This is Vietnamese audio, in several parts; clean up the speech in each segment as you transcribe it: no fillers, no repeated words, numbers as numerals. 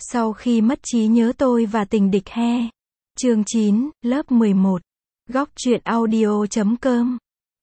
Sau khi mất trí nhớ tôi và tình địch he. Chương 9, lớp 11. Góc truyện audio.com.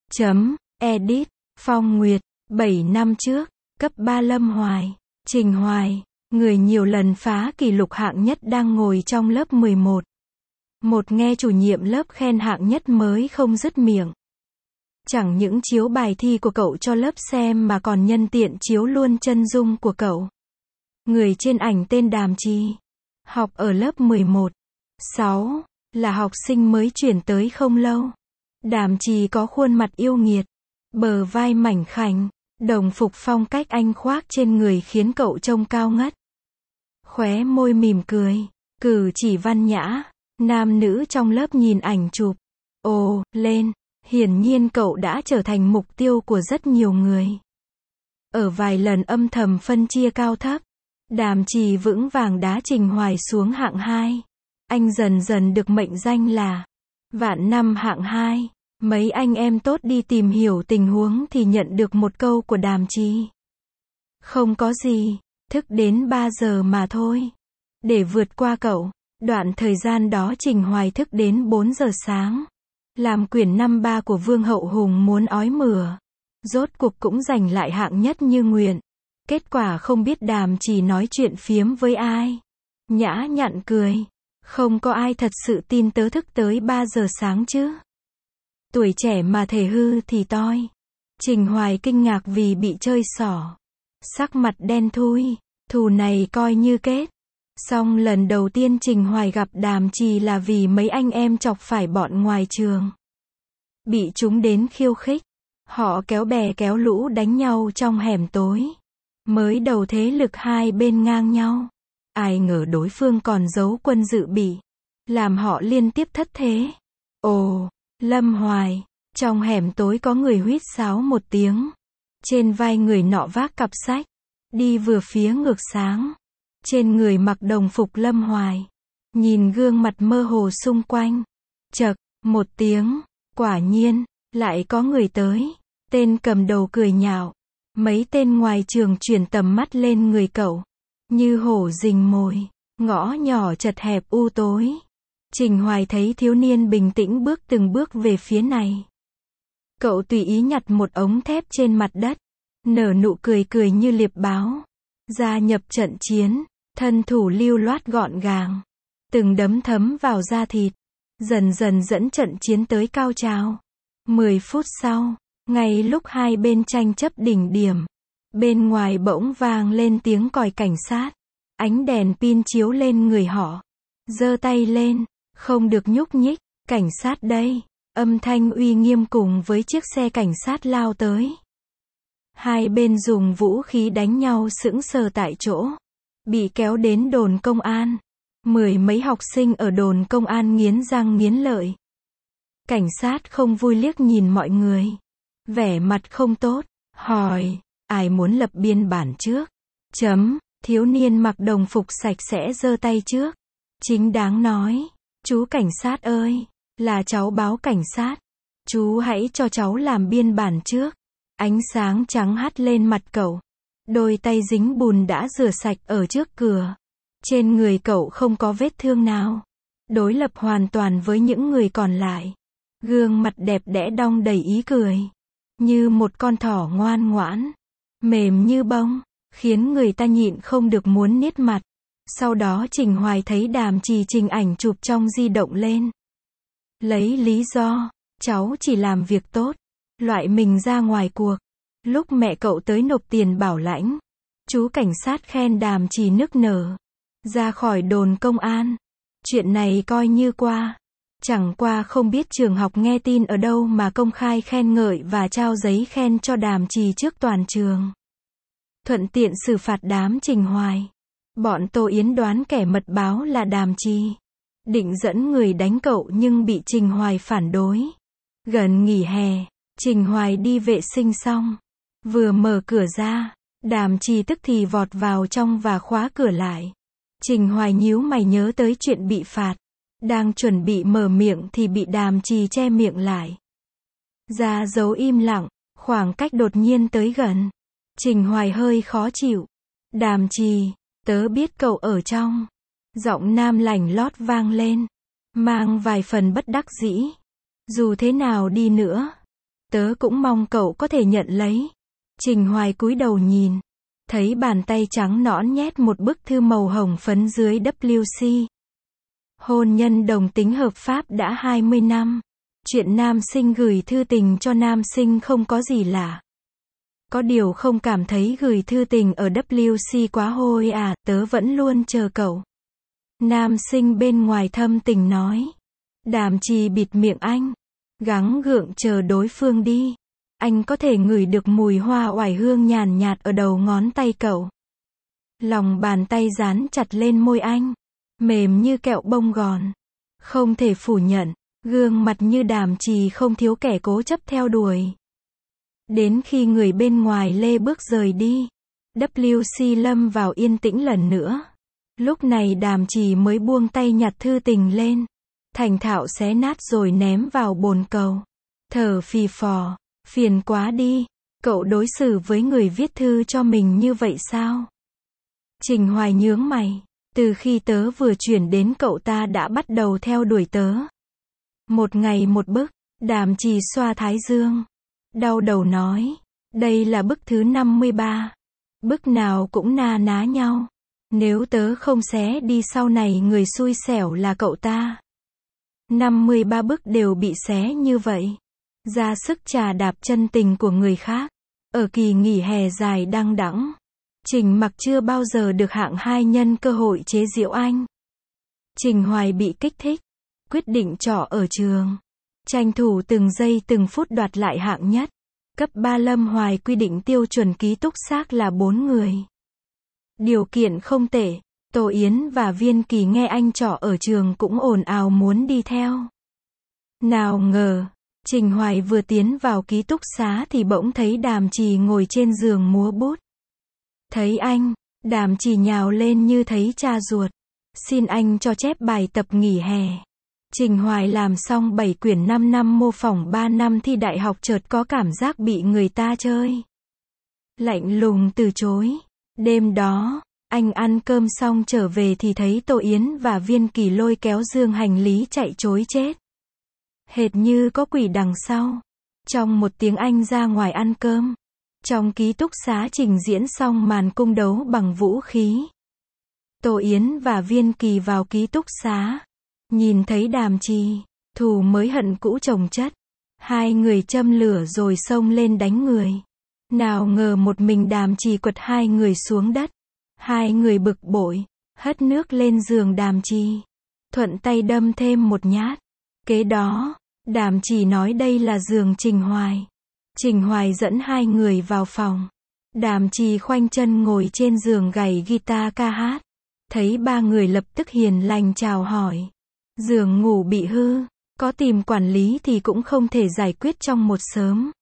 Edit. Phong Nguyệt. 7 năm trước. Cấp 3 Lâm Hoài. Trình Hoài. Người nhiều lần phá kỷ lục hạng nhất đang ngồi trong lớp 11. Một nghe chủ nhiệm lớp khen hạng nhất mới không dứt miệng. Chẳng những chiếu bài thi của cậu cho lớp xem mà còn nhân tiện chiếu luôn chân dung của cậu. Người trên ảnh tên Đàm Trì. Học ở lớp 11. 6. Là học sinh mới chuyển tới không lâu. Đàm Trì có khuôn mặt yêu nghiệt. Bờ vai mảnh khảnh. Đồng phục phong cách Anh khoác trên người khiến cậu trông cao ngất. Khóe môi mỉm cười. Cử chỉ văn nhã. Nam nữ trong lớp nhìn ảnh chụp. Ồ, lên. Hiển nhiên cậu đã trở thành mục tiêu của rất nhiều người. Ở vài lần âm thầm phân chia cao thấp, Đàm Trì vững vàng đá Trình Hoài xuống hạng 2. Anh dần dần được mệnh danh là Vạn Năm hạng 2. Mấy anh em tốt đi tìm hiểu tình huống thì nhận được một câu của Đàm Trì. Không có gì, thức đến 3 giờ mà thôi. Để vượt qua cậu, đoạn thời gian đó Trình Hoài thức đến 4 giờ sáng. Làm quyển năm 3 của Vương Hậu Hùng muốn ói mửa. Rốt cuộc cũng giành lại hạng nhất như nguyện. Kết quả không biết Đàm Trì nói chuyện phiếm với ai. Nhã nhặn cười. Không có ai thật sự tin tớ thức tới 3 giờ sáng chứ. Tuổi trẻ mà thể hư thì toi. Trình Hoài kinh ngạc vì bị chơi xỏ. Sắc mặt đen thui. Thù này coi như kết. Xong lần đầu tiên Trình Hoài gặp Đàm Trì là vì mấy anh em chọc phải bọn ngoài trường. Bị chúng đến khiêu khích. Họ kéo bè kéo lũ đánh nhau trong hẻm tối. Mới đầu thế lực hai bên ngang nhau. Ai ngờ đối phương còn giấu quân dự bị. Làm họ liên tiếp thất thế. Ồ, Lâm Hoài. Trong hẻm tối có người huýt sáo một tiếng. Trên vai người nọ vác cặp sách. Đi vừa phía ngược sáng. Trên người mặc đồng phục Lâm Hoài. Nhìn gương mặt mơ hồ xung quanh. Chậc, một tiếng. Quả nhiên, lại có người tới. Tên cầm đầu cười nhạo. Mấy tên ngoài trường chuyển tầm mắt lên người cậu. Như hổ rình mồi. Ngõ nhỏ chật hẹp u tối. Trình Hoài thấy thiếu niên bình tĩnh bước từng bước về phía này. Cậu tùy ý nhặt một ống thép trên mặt đất. Nở nụ cười cười như liệp báo. Gia nhập trận chiến. Thân thủ lưu loát gọn gàng. Từng đấm thấm vào da thịt. Dần dần dẫn trận chiến tới cao trào. 10 phút sau, ngay lúc hai bên tranh chấp đỉnh điểm, bên ngoài bỗng vang lên tiếng còi cảnh sát. Ánh đèn pin chiếu lên người họ. Giơ tay lên, không được nhúc nhích, cảnh sát đây. Âm thanh uy nghiêm cùng với chiếc xe cảnh sát lao tới. Hai bên dùng vũ khí đánh nhau sững sờ tại chỗ. Bị kéo đến đồn công an. 10 mấy học sinh ở đồn công an nghiến răng nghiến lợi. Cảnh sát không vui liếc nhìn mọi người. Vẻ mặt không tốt. Hỏi, ai muốn lập biên bản trước? Thiếu niên mặc đồng phục sạch sẽ giơ tay trước. Chính đáng nói. Chú cảnh sát ơi, là cháu báo cảnh sát. Chú hãy cho cháu làm biên bản trước. Ánh sáng trắng hắt lên mặt cậu. Đôi tay dính bùn đã rửa sạch ở trước cửa. Trên người cậu không có vết thương nào. Đối lập hoàn toàn với những người còn lại. Gương mặt đẹp đẽ đong đầy ý cười. Như một con thỏ ngoan ngoãn. Mềm như bông. Khiến người ta nhịn không được muốn niết mặt. Sau đó Trình Hoài thấy Đàm Trì trình ảnh chụp trong di động lên. Lấy lý do, cháu chỉ làm việc tốt. Loại mình ra ngoài cuộc. Lúc mẹ cậu tới nộp tiền bảo lãnh. Chú cảnh sát khen Đàm Trì nức nở. Ra khỏi đồn công an. Chuyện này coi như qua. Chẳng qua không biết trường học nghe tin ở đâu mà công khai khen ngợi và trao giấy khen cho Đàm Trì trước toàn trường. Thuận tiện xử phạt đám Trình Hoài. Bọn Tô Yến đoán kẻ mật báo là Đàm Trì. Định dẫn người đánh cậu nhưng bị Trình Hoài phản đối. Gần nghỉ hè, Trình Hoài đi vệ sinh xong. Vừa mở cửa ra, Đàm Trì tức thì vọt vào trong và khóa cửa lại. Trình Hoài nhíu mày nhớ tới chuyện bị phạt. Đang chuẩn bị mở miệng thì bị Đàm Trì che miệng lại. Ra dấu im lặng, khoảng cách đột nhiên tới gần. Trình Hoài hơi khó chịu. Đàm Trì, tớ biết cậu ở trong. Giọng nam lành lót vang lên, mang vài phần bất đắc dĩ. Dù thế nào đi nữa, tớ cũng mong cậu có thể nhận lấy. Trình Hoài cúi đầu nhìn, thấy bàn tay trắng nõn nhét một bức thư màu hồng phấn dưới WC. Hôn nhân đồng tính hợp pháp đã 20 năm. Chuyện nam sinh gửi thư tình cho nam sinh không có gì lạ. Có điều không cảm thấy gửi thư tình ở WC quá hôi à, tớ vẫn luôn chờ cậu. Nam sinh bên ngoài thâm tình nói. Đàm Trì bịt miệng anh, gắng gượng chờ đối phương đi. Anh có thể ngửi được mùi hoa oải hương nhàn nhạt ở đầu ngón tay cậu. Lòng bàn tay dán chặt lên môi anh, mềm như kẹo bông gòn. Không thể phủ nhận, gương mặt như Đàm Trì không thiếu kẻ cố chấp theo đuổi. Đến khi người bên ngoài lê bước rời đi, WC lâm vào yên tĩnh lần nữa. Lúc này Đàm Trì mới buông tay nhặt thư tình lên, thành thạo xé nát rồi ném vào bồn cầu. Thở phì phò, phiền quá đi, cậu đối xử với người viết thư cho mình như vậy sao? Trình Hoài nhướng mày, từ khi tớ vừa chuyển đến cậu ta đã bắt đầu theo đuổi tớ. Một ngày một bức. Đàm Trì xoa thái dương, đau đầu nói, đây là bức thứ 53. Bức nào cũng na ná nhau. Nếu tớ không xé đi sau này người xui xẻo là cậu ta. 53 bức đều bị xé như vậy. Ra sức chà đạp chân tình của người khác. Ở kỳ nghỉ hè dài đăng đẵng, Trình Mặc chưa bao giờ được hạng 2 nhân cơ hội chế giễu anh. Trình Hoài bị kích thích, quyết định trọ ở trường, tranh thủ từng giây từng phút đoạt lại hạng nhất. Cấp 3 Lâm Hoài quy định tiêu chuẩn ký túc xác là 4 người. Điều kiện không tệ. Tô Yến và Viên Kỳ nghe anh trọ ở trường cũng ồn ào muốn đi theo. Nào ngờ, Trình Hoài vừa tiến vào ký túc xá thì bỗng thấy Đàm Trì ngồi trên giường múa bút. Thấy anh, Đàm Trì nhào lên như thấy cha ruột. Xin anh cho chép bài tập nghỉ hè. Trình Hoài làm xong 7 quyển 5 năm mô phỏng 3 năm thi đại học chợt có cảm giác bị người ta chơi. Lạnh lùng từ chối. Đêm đó, anh ăn cơm xong trở về thì thấy Tô Yến và Viên Kỳ lôi kéo dương hành lý chạy trối chết. Hệt như có quỷ đằng sau. Trong một tiếng anh ra ngoài ăn cơm. Trong ký túc xá trình diễn xong màn cung đấu bằng vũ khí. Tô Yến và Viên Kỳ vào ký túc xá. Nhìn thấy Đàm Trì, thù mới hận cũ chồng chất. Hai người châm lửa rồi xông lên đánh người. Nào ngờ một mình Đàm Trì quật hai người xuống đất. Hai người bực bội, hất nước lên giường Đàm Trì. Thuận tay đâm thêm một nhát. Kế đó, Đàm Trì nói đây là giường Trình Hoài. Trình Hoài dẫn hai người vào phòng. Đàm Trì khoanh chân ngồi trên giường gảy guitar ca hát. Thấy ba người lập tức hiền lành chào hỏi. Giường ngủ bị hư, có tìm quản lý thì cũng không thể giải quyết trong một sớm.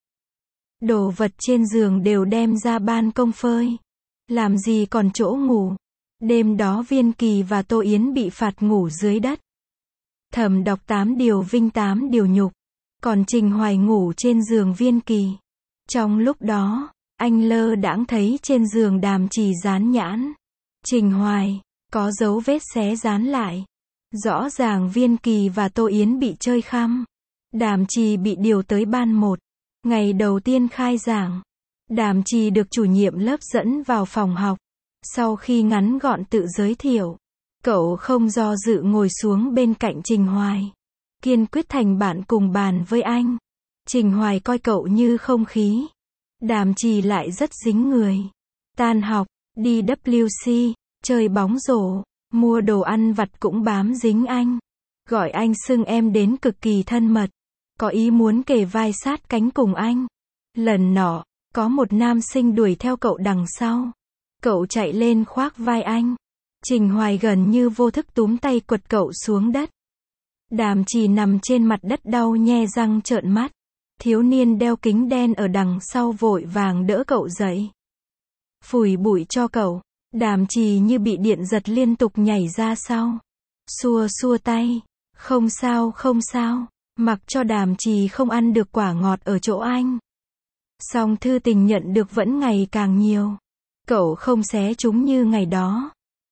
Đồ vật trên giường đều đem ra ban công phơi. Làm gì còn chỗ ngủ. Đêm đó Viên Kỳ và Tô Yến bị phạt ngủ dưới đất. Thẩm đọc 8 điều vinh 8 điều nhục. Còn Trình Hoài ngủ trên giường Viên Kỳ. Trong lúc đó, anh lơ đãng thấy trên giường Đàm Trì dán nhãn. Trình Hoài, có dấu vết xé dán lại. Rõ ràng Viên Kỳ và Tô Yến bị chơi khăm. Đàm Trì bị điều tới ban 1. Ngày đầu tiên khai giảng, Đàm Trì được chủ nhiệm lớp dẫn vào phòng học. Sau khi ngắn gọn tự giới thiệu, cậu không do dự ngồi xuống bên cạnh Trình Hoài. Kiên quyết thành bạn cùng bàn với anh. Trình Hoài coi cậu như không khí. Đàm Trì lại rất dính người. Tan học, đi WC, chơi bóng rổ, mua đồ ăn vặt cũng bám dính anh. Gọi anh xưng em đến cực kỳ thân mật. Có ý muốn kề vai sát cánh cùng anh. Lần nọ, có một nam sinh đuổi theo cậu đằng sau. Cậu chạy lên khoác vai anh. Trình Hoài gần như vô thức túm tay quật cậu xuống đất. Đàm Trì nằm trên mặt đất đau nhe răng trợn mắt. Thiếu niên đeo kính đen ở đằng sau vội vàng đỡ cậu dậy. Phủi bụi cho cậu. Đàm Trì như bị điện giật liên tục nhảy ra sau. Xua xua tay. Không sao không sao. Mặc cho Đàm Trì không ăn được quả ngọt ở chỗ anh. Song thư tình nhận được vẫn ngày càng nhiều. Cậu không xé chúng như ngày đó.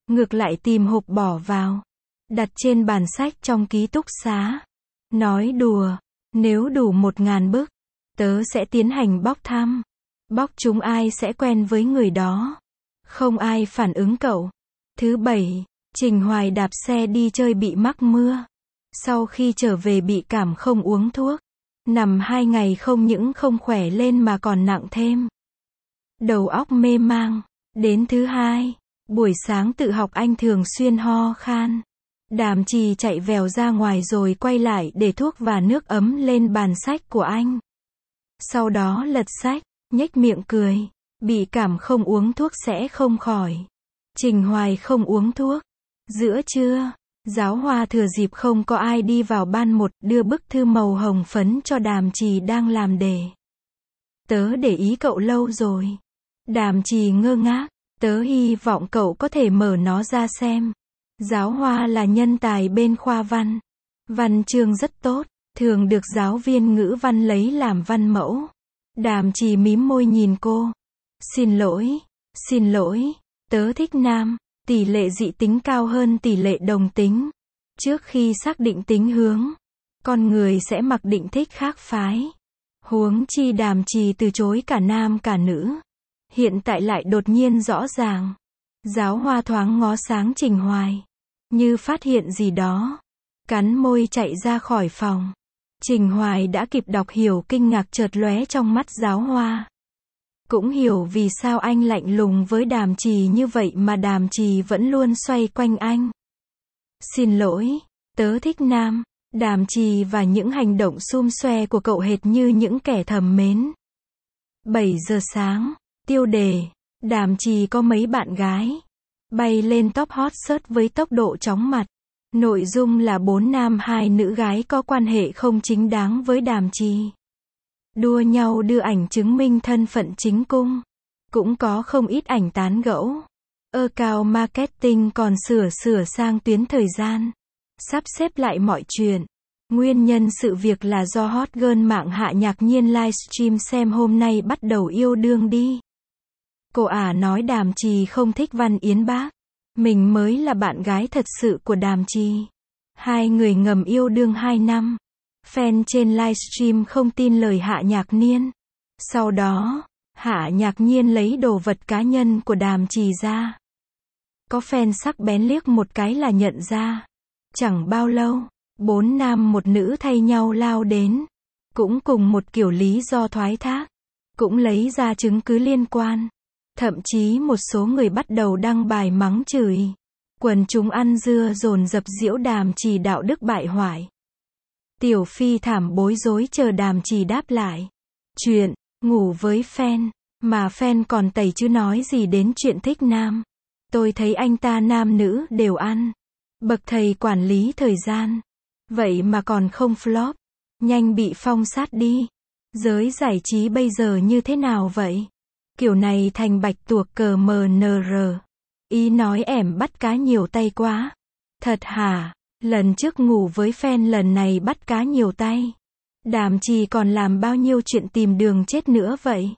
ngược lại tìm hộp bỏ vào, đặt trên bàn sách trong ký túc xá. Nói đùa, nếu đủ 1.000 bức, tớ sẽ tiến hành bóc thăm. Bóc chúng ai sẽ quen với người đó. Không ai phản ứng cậu. Thứ bảy, Trình Hoài đạp xe đi chơi bị mắc mưa. Sau khi trở về bị cảm không uống thuốc. Nằm 2 ngày không những không khỏe lên mà còn nặng thêm. Đầu óc mê mang. Đến thứ hai, buổi sáng tự học anh thường xuyên ho khan. Đàm Trì chạy vèo ra ngoài rồi quay lại để thuốc và nước ấm lên bàn sách của anh. Sau đó lật sách, nhếch miệng cười. Bị cảm không uống thuốc sẽ không khỏi. Trình Hoài không uống thuốc. Giữa trưa, Giáo Hoa thừa dịp không có ai đi vào ban một, đưa bức thư màu hồng phấn cho Đàm Trì đang làm đề. Tớ để ý cậu lâu rồi. Đàm Trì ngơ ngác. Tớ hy vọng cậu có thể mở nó ra xem. Giáo Hoa là nhân tài bên khoa văn. Văn chương rất tốt, thường được giáo viên ngữ văn lấy làm văn mẫu. Đàm Trì mím môi nhìn cô. Xin lỗi, tớ thích nam, tỷ lệ dị tính cao hơn tỷ lệ đồng tính. Trước khi xác định tính hướng, con người sẽ mặc định thích khác phái. Huống chi Đàm Trì từ chối cả nam cả nữ. Hiện tại lại đột nhiên rõ ràng. Giáo Hoa thoáng ngó sáng Trình Hoài. Như phát hiện gì đó. Cắn môi chạy ra khỏi phòng. Trình Hoài đã kịp đọc hiểu kinh ngạc chợt lóe trong mắt Giáo Hoa. Cũng hiểu vì sao anh lạnh lùng với Đàm Trì như vậy mà Đàm Trì vẫn luôn xoay quanh anh. Xin lỗi, tớ thích nam. Đàm Trì và những hành động xum xoe của cậu hệt như những kẻ thầm mến. 7 giờ sáng, tiêu đề, Đàm Trì có mấy bạn gái. Bay lên top hot search với tốc độ chóng mặt. Nội dung là 4 nam 2 nữ gái có quan hệ không chính đáng với Đàm Trì. Đua nhau đưa ảnh chứng minh thân phận chính cung. Cũng có không ít ảnh tán gẫu. Account marketing còn sửa sang tuyến thời gian. Sắp xếp lại mọi chuyện. Nguyên nhân sự việc là do hot girl mạng Hạ Nhạc Nhiên livestream xem hôm nay bắt đầu yêu đương đi. Cô ả nói Đàm Trì không thích Văn Yến Bác. Mình mới là bạn gái thật sự của Đàm Trì. Hai người ngầm yêu đương 2 năm. Fan trên livestream không tin lời Hạ Nhạc Nhiên. Sau đó, Hạ Nhạc Nhiên lấy đồ vật cá nhân của Đàm Trì ra. Có fan sắc bén liếc một cái là nhận ra. Chẳng bao lâu, 4 nam 1 nữ thay nhau lao đến. Cũng cùng một kiểu lý do thoái thác. Cũng lấy ra chứng cứ liên quan. Thậm chí một số người bắt đầu đăng bài mắng chửi. Quần chúng ăn dưa dồn dập giễu Đàm Trì đạo đức bại hoại. Tiểu Phi thảm bối rối chờ Đàm Trì đáp lại. Chuyện, ngủ với fan, mà fan còn tẩy chứ nói gì đến chuyện thích nam. Tôi thấy anh ta nam nữ đều ăn. Bậc thầy quản lý thời gian. Vậy mà còn không flop. Nhanh bị phong sát đi. Giới giải trí bây giờ như thế nào vậy? Kiểu này thành bạch tuộc cờ MNR. Ý nói ẻm bắt cá nhiều tay quá. Thật hả? Lần trước ngủ với fan lần này bắt cá nhiều tay. Đàm Trì còn làm bao nhiêu chuyện tìm đường chết nữa vậy?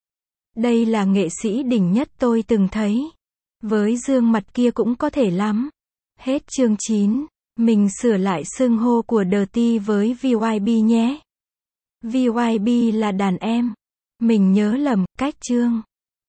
Đây là nghệ sĩ đỉnh nhất tôi từng thấy. Với gương mặt kia cũng có thể lắm. Hết chương 9. Mình sửa lại xưng hô của Dirty với VYB nhé. VYB là đàn em. Mình nhớ lầm, cách chương.